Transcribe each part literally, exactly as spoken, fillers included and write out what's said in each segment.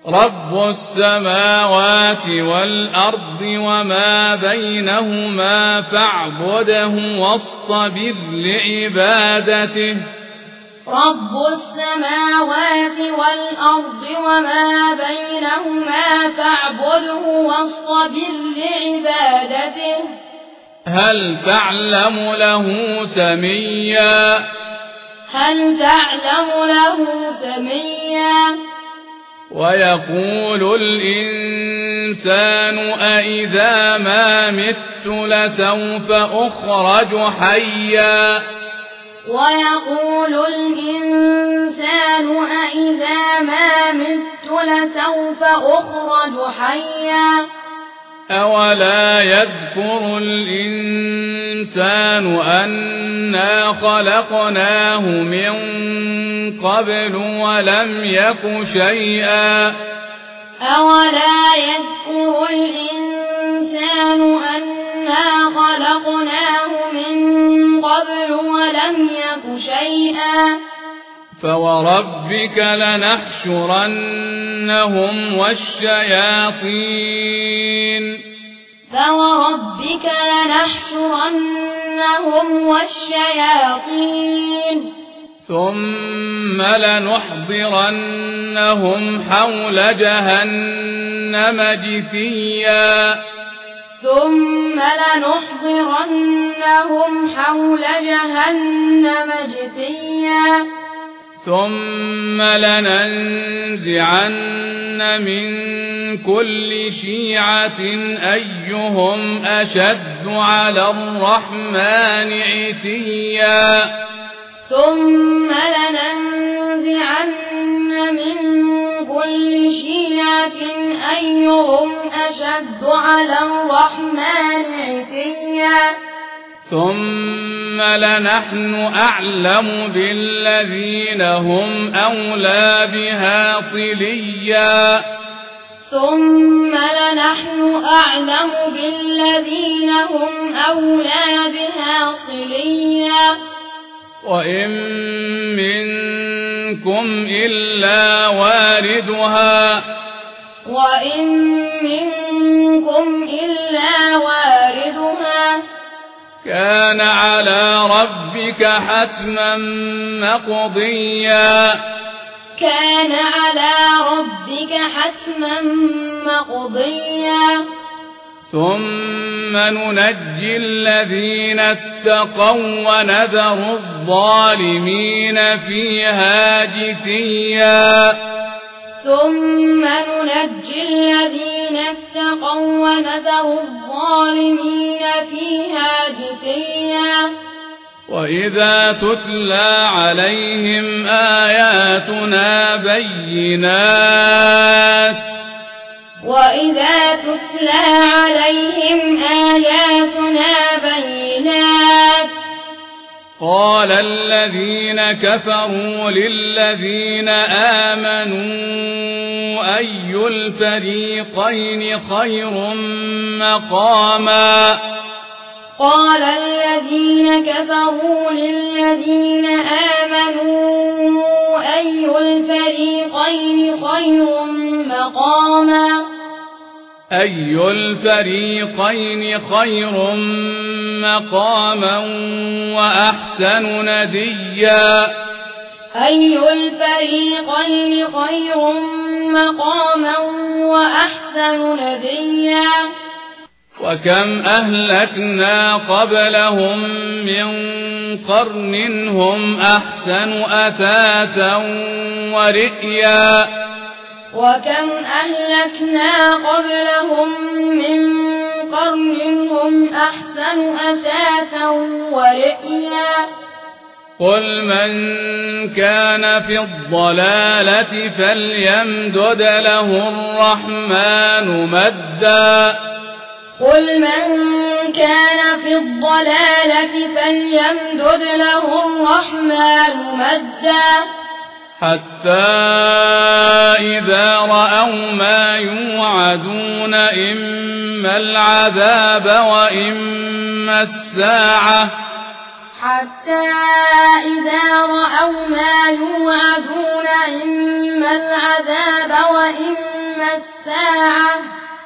رب السماوات والأرض وما بينهما فاعبده واصطبر لعبادته رب السماوات والأرض وما بينهما فاعبده واصطبر لعبادته هل تعلم له سميا هل تعلم له سميا ويقول الإنسان أإذا ما مت لسوف أخرج حيا ويقول الإنسان أإذا ما مت لسوف أخرج حيا أولا يذكر الإنسان أنا خلقناه من قبل ولم يك شيئا أولا يذكر الإنسان أنا خلقناه من قبل ولم يك شيئا فوربك لنحشرنهم والشياطين فوربك لنحشرنهم والشياطين ثم لنحضرنهم حول جهنم جثيا ثم لنحضرنهم حول جهنم جثيا ثم لننزعن من كل شيعة أيهم أشد على الرحمن عتيا ثم لننزعن من كل شيعة أيهم أشد على الرحمن عتيا ثم لنحن أعلم بالذين هم أولى بها صليا ثم لنحن أعلم بالذين هم أولى بها صليا وإن منكم إلا واردها وإن منكم إلا واردها كان على ربك حتما مقضيا كان على ربك حتما مقضيا ثم ننجي الذين اتقوا ونذر الظالمين فيها جثيا ثم ننجي الذين اتقوا ونذر الظالمين فيها جثيا وإذا تتلى عليهم آياتنا بينات وإذا تتلى عليهم آياتنا بينات قال الذين كفروا للذين آمنوا أي الفريقين خير مقاما قال الذين كفروا للذين آمنوا أي الفريقين خير مقاما أي الفريقين خير مقاما وأحسن نديا أي الفريقين خير مقاما وأحسن نديا وكم أهلكنا قبلهم من قرن هم أحسن أثاثا ورئيا وكم أهلكنا قبلهم من قرن هم أحسن أثاثا ورئيا قل من كان في الضلالة فليمدد له الرحمن مدا قل من كان في الضلالة فليمدد له الرحمن مدا حتى إذا رأوا ما يوعدون إما العذاب وإما الساعة حتى إذا رأوا ما يوعدون إما العذاب وإما الساعة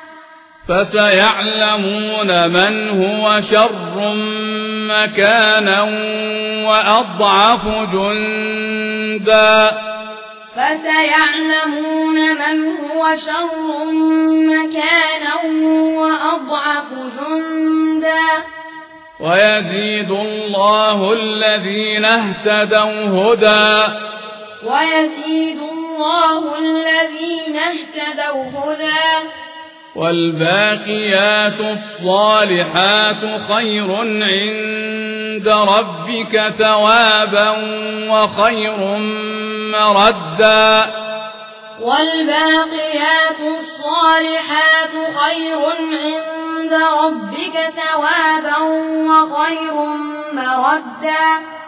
فسيعلمون من هو شر مكانا وأضعف جندا فسيعلمون من هو شر مكانا وأضعف جندا ويزيد الله الذين اهتدوا هدى ويزيد الله الذين اهتدوا هدى والباقيات الصالحات خير عند ربك ثوابا وخير مردا والباقيات الصالحات خير عند ربك ثوابا وخير مردا